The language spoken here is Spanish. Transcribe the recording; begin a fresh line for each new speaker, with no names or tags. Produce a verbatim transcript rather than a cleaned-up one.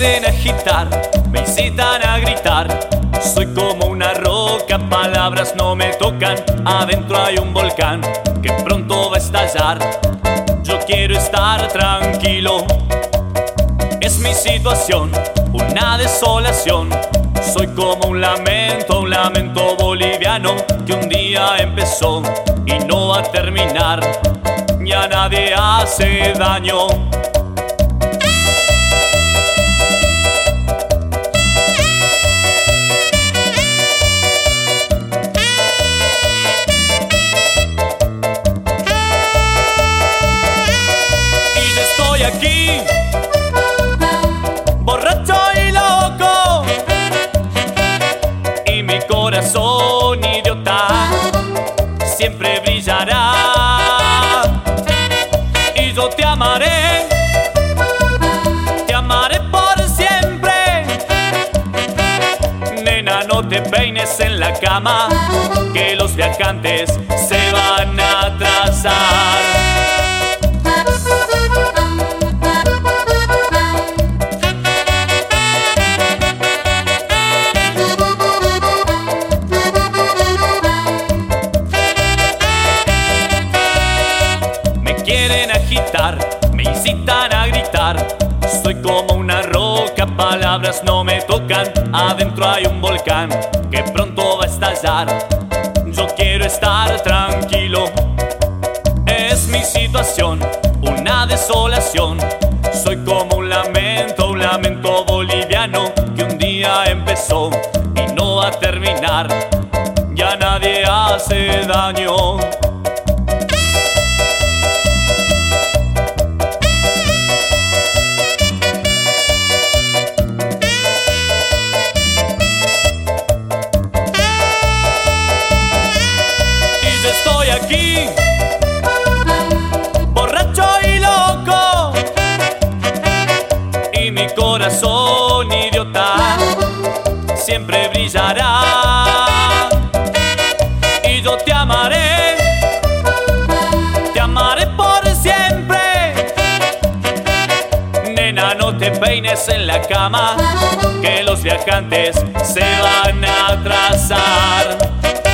quieren agitar, me incitan a gritar. Soy como una roca, palabras no me tocan. Adentro hay un volcán que pronto va a estallar. Yo quiero estar tranquilo, es mi situación, una desolación. Soy como un lamento, un lamento boliviano que un día empezó y no va a terminar. Ya nadie hace daño. Y yo estoy aquí, borracho y loco, y mi corazón idiota siempre brillará. Y yo te amaré, te amaré por siempre. Nena, no te peines en la cama, que los viajantes se van a atrasar. Quieren agitar, me incitan a gritar. Soy como una roca, palabras no me tocan. Adentro hay un volcán que pronto va a estallar. Yo quiero estar tranquilo, es mi situación, una desolación. Soy como un lamento, un lamento boliviano que un día empezó y no va a terminar. Ya nadie hace daño. Estoy aquí, borracho y loco, y mi corazón idiota siempre brillará. Y yo te amaré, te amaré por siempre. Nena, no te peines en la cama, que los viajantes se van a atrasar.